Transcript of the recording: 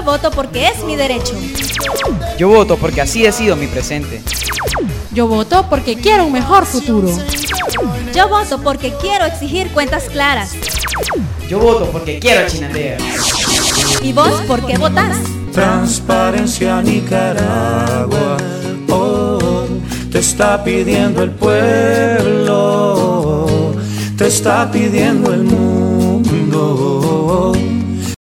voto porque es mi derecho. Yo voto porque así ha sido mi presente. Yo voto porque quiero un mejor futuro. Yo voto porque quiero exigir cuentas claras. Yo voto porque quiero Chinandega. ¿Y vos por qué votás? Transparencia Nicaragua, oh, te está pidiendo el pueblo, te está pidiendo el mundo.